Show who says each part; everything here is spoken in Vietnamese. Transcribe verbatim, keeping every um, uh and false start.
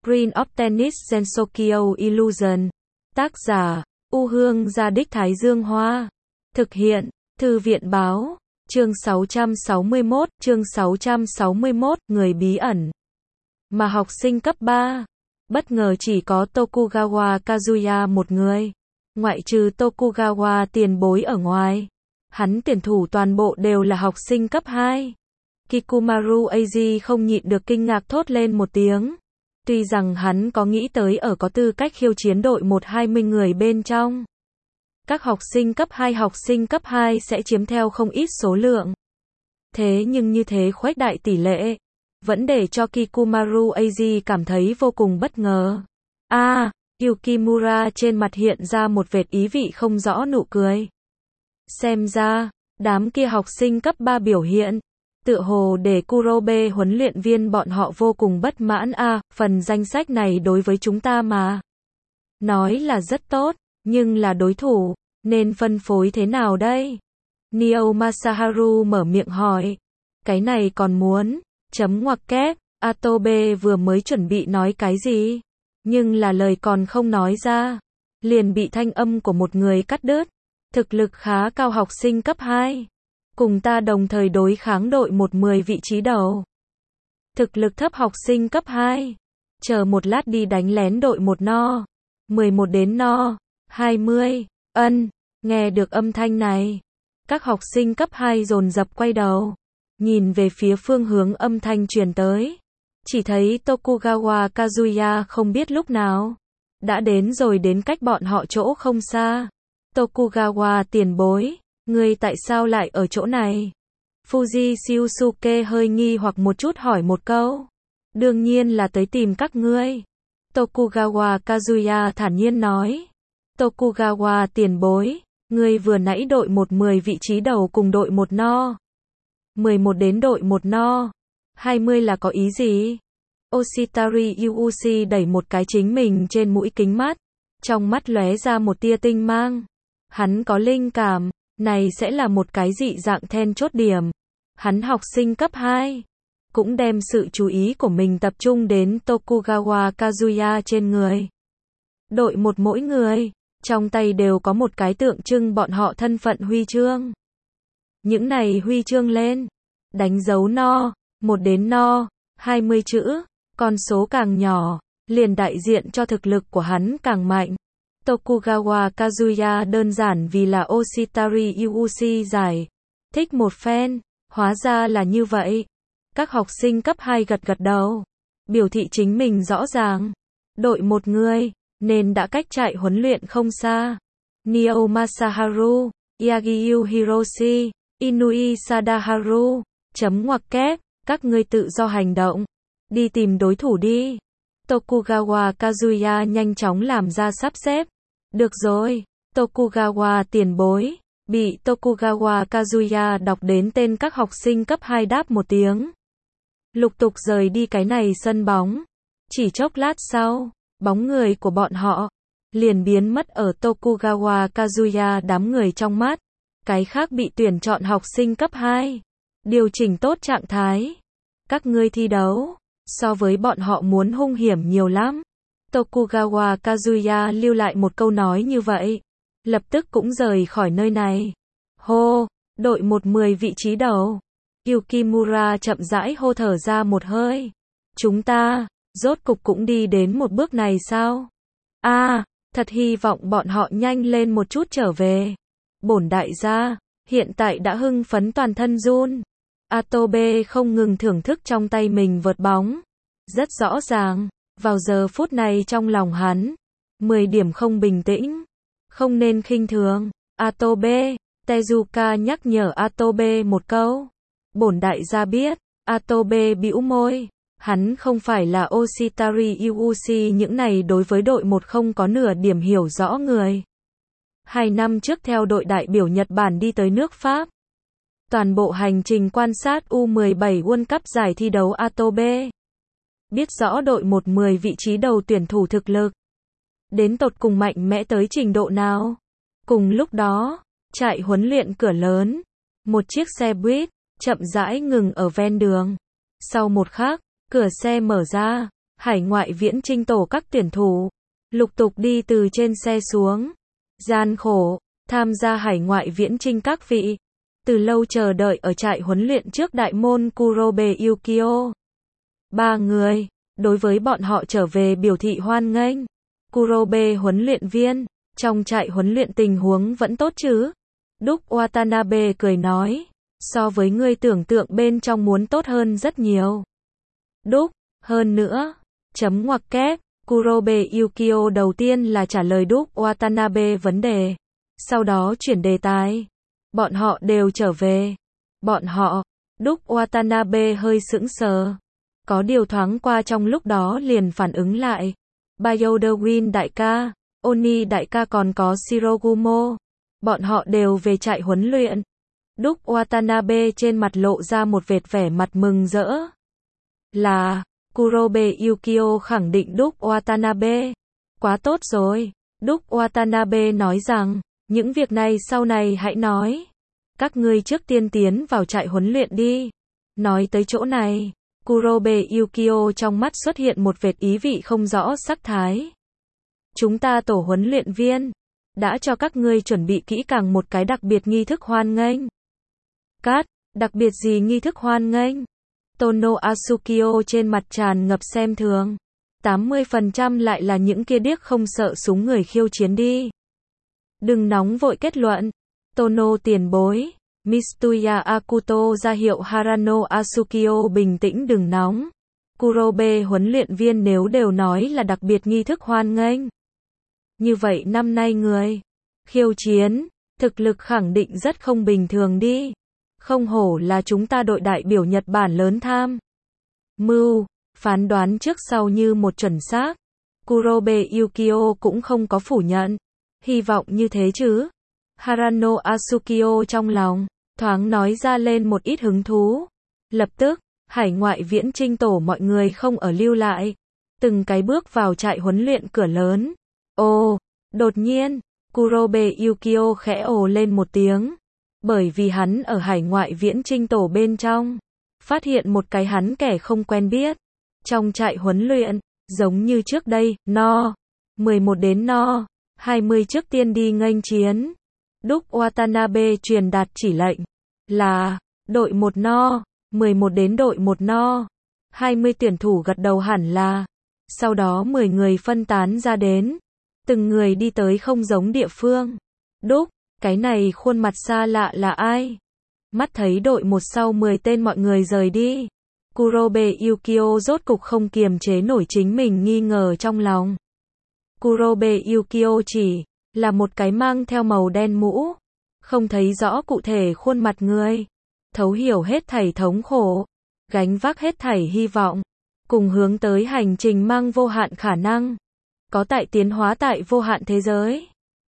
Speaker 1: Screen of Tennis Gensokyo Illusion. Tác giả, U Hương Gia Đích Thái Dương Hoa. Thực hiện, Thư viện Báo. Chương sáu trăm sáu mươi mốt, chương sáu trăm sáu mươi mốt, người bí ẩn. Mà học sinh cấp ba. Bất ngờ chỉ có Tokugawa Kazuya một người. Ngoại trừ Tokugawa tiền bối ở ngoài. Hắn tuyển thủ toàn bộ đều là học sinh cấp hai. Kikumaru Eiji không nhịn được kinh ngạc thốt lên một tiếng. Tuy rằng hắn có nghĩ tới ở có tư cách khiêu chiến đội một hai mươi người bên trong. Các học sinh cấp hai học sinh cấp hai sẽ chiếm theo không ít số lượng. Thế nhưng như thế khuếch đại tỷ lệ, vẫn để cho Kikumaru Eiji cảm thấy vô cùng bất ngờ. A, à, Yukimura trên mặt hiện ra một vệt ý vị không rõ nụ cười. Xem ra, đám kia học sinh cấp ba biểu hiện, tựa hồ để Kurobe huấn luyện viên bọn họ vô cùng bất mãn. A, à, phần danh sách này đối với chúng ta mà nói là rất tốt, nhưng là đối thủ, nên phân phối thế nào đây? Nio Masaharu mở miệng hỏi. Cái này còn muốn, chấm ngoặc kép, Atobe vừa mới chuẩn bị nói cái gì, nhưng là lời còn không nói ra, liền bị thanh âm của một người cắt đứt. Thực lực khá cao học sinh cấp hai. Cùng ta đồng thời đối kháng đội một mười vị trí đầu. Thực lực thấp học sinh cấp hai. Chờ một lát đi đánh lén đội một no. mười một đến no. hai mươi. Ân. Nghe được âm thanh này. Các học sinh cấp hai dồn dập quay đầu. Nhìn về phía phương hướng âm thanh truyền tới. Chỉ thấy Tokugawa Kazuya không biết lúc nào. Đã đến rồi đến cách bọn họ chỗ không xa. Tokugawa tiền bối. Ngươi tại sao lại ở chỗ này? Fuji Shiusuke hơi nghi hoặc một chút hỏi một câu. Đương nhiên là tới tìm các ngươi. Tokugawa Kazuya thản nhiên nói. Tokugawa tiền bối. Ngươi vừa nãy đội một mười vị trí đầu cùng đội một no. mười một đến đội một no. hai mươi là có ý gì? Oshitari Yuuchi đẩy một cái chính mình trên mũi kính mắt. Trong mắt lóe ra một tia tinh mang. Hắn có linh cảm. Này sẽ là một cái dị dạng then chốt điểm. Hắn học sinh cấp hai. Cũng đem sự chú ý của mình tập trung đến Tokugawa Kazuya trên người. Đội một mỗi người. Trong tay đều có một cái tượng trưng bọn họ thân phận huy chương. Những này huy chương lên. Đánh dấu no. Một đến no. hai mươi chữ. Con số càng nhỏ. Liền đại diện cho thực lực của hắn càng mạnh. Tokugawa Kazuya đơn giản vì là Oshitari Yuuchi giải thích một phen, hóa ra là như vậy. Các học sinh cấp hai gật gật đầu, biểu thị chính mình rõ ràng. Đội một người, nên đã cách chạy huấn luyện không xa. Nio Masaharu, Yagyu Hiroshi, Inui Sadaharu, chấm ngoặc kép, các ngươi tự do hành động. Đi tìm đối thủ đi. Tokugawa Kazuya nhanh chóng làm ra sắp xếp. Được rồi, Tokugawa tiền bối. Bị Tokugawa Kazuya đọc đến tên các học sinh cấp hai đáp một tiếng. Lục tục rời đi cái này sân bóng. Chỉ chốc lát sau, bóng người của bọn họ liền biến mất ở Tokugawa Kazuya đám người trong mắt. Cái khác bị tuyển chọn học sinh cấp hai. Điều chỉnh tốt trạng thái. Các ngươi thi đấu, so với bọn họ muốn hung hiểm nhiều lắm. Tokugawa Kazuya lưu lại một câu nói như vậy. Lập tức cũng rời khỏi nơi này. Hô, đội một mười vị trí đầu. Yukimura chậm rãi hô thở ra một hơi. Chúng ta, rốt cục cũng đi đến một bước này sao? A, à, thật hy vọng bọn họ nhanh lên một chút trở về. Bổn đại gia, hiện tại đã hưng phấn toàn thân run. Atobe không ngừng thưởng thức trong tay mình vợt bóng. Rất rõ ràng. Vào giờ phút này trong lòng hắn, mười điểm không bình tĩnh, không nên khinh thường. Atobe, Tezuka nhắc nhở Atobe một câu. Bổn đại gia biết. Atobe bĩu môi, hắn không phải là Oshitari Yuuchi những này đối với đội một không có nửa điểm hiểu rõ người. Hai năm trước theo đội đại biểu Nhật Bản đi tới nước Pháp. Toàn bộ hành trình quan sát U mười bảy World Cup giải thi đấu Atobe. Biết rõ đội một mười vị trí đầu tuyển thủ thực lực. Đến tột cùng mạnh mẽ tới trình độ nào. Cùng lúc đó, trại huấn luyện cửa lớn. Một chiếc xe buýt, chậm rãi ngừng ở ven đường. Sau một khắc, cửa xe mở ra. hải ngoại viễn chinh tổ các tuyển thủ, lục tục đi từ trên xe xuống. Gian khổ, tham gia hải ngoại viễn chinh các vị, từ lâu chờ đợi ở trại huấn luyện trước đại môn Kurobe Yukio. Ba người, đối với bọn họ trở về biểu thị hoan nghênh. Kurobe huấn luyện viên, trong trại huấn luyện tình huống vẫn tốt chứ? Đúc Watanabe cười nói, so với ngươi tưởng tượng bên trong muốn tốt hơn rất nhiều. Đúc, hơn nữa, chấm ngoặc kép, Kurobe Yukio đầu tiên là trả lời Đúc Watanabe vấn đề, sau đó chuyển đề tài. Bọn họ đều trở về. Bọn họ, Đúc Watanabe hơi sững sờ. Có điều thoáng qua trong lúc đó liền phản ứng lại. Bioderwin đại ca, Oni đại ca còn có Shirogumo. Bọn họ đều về trại huấn luyện. Đúc Watanabe trên mặt lộ ra một vệt vẻ mặt mừng rỡ. Là, Kurobe Yukio khẳng định Đúc Watanabe. Quá tốt rồi. Đúc Watanabe nói rằng, những việc này sau này hãy nói. Các ngươi trước tiên tiến vào trại huấn luyện đi. Nói tới chỗ này, Kurobe Yukio trong mắt xuất hiện một vệt ý vị không rõ sắc thái. Chúng ta tổ huấn luyện viên đã cho các ngươi chuẩn bị kỹ càng một cái đặc biệt nghi thức hoan nghênh. Cát, đặc biệt gì nghi thức hoan nghênh? Tono Asukio trên mặt tràn ngập xem thường. tám mươi phần trăm lại là những kia điếc không sợ súng người khiêu chiến đi. Đừng nóng vội kết luận. Tono tiền bối. Mitsuya Akuto ra hiệu Harano Asukio bình tĩnh đừng nóng. Kurobe huấn luyện viên nếu đều nói là đặc biệt nghi thức hoan nghênh. Như vậy năm nay người khiêu chiến, thực lực khẳng định rất không bình thường đi. Không hổ là chúng ta đội đại biểu Nhật Bản lớn tham. Mưu, phán đoán trước sau như một chuẩn xác. Kurobe Yukio cũng không có phủ nhận. Hy vọng như thế chứ. Harano Asukio trong lòng, thoáng nói ra lên một ít hứng thú. Lập tức, hải ngoại viễn chinh tổ mọi người không ở lưu lại. Từng cái bước vào trại huấn luyện cửa lớn. Ồ, đột nhiên, Kurobe Yukio khẽ ồ lên một tiếng. Bởi vì hắn ở hải ngoại viễn chinh tổ bên trong, phát hiện một cái hắn kẻ không quen biết. Trong trại huấn luyện, giống như trước đây, no, mười một đến no, hai mươi trước tiên đi nghênh chiến. Đúc Watanabe truyền đạt chỉ lệnh là đội một no, mười một đến đội một no, hai mươi tuyển thủ gật đầu hẳn là. Sau đó mười người phân tán ra đến, từng người đi tới không giống địa phương. Đúc, cái này khuôn mặt xa lạ là ai? Mắt thấy đội một sau mười tên mọi người rời đi. Kurobe Yukio rốt cục không kiềm chế nổi chính mình nghi ngờ trong lòng. Kurobe Yukio chỉ là một cái mang theo màu đen mũ, không thấy rõ cụ thể khuôn mặt người, thấu hiểu hết thảy thống khổ, gánh vác hết thảy hy vọng, cùng hướng tới hành trình mang vô hạn khả năng, có tại tiến hóa tại vô hạn thế giới.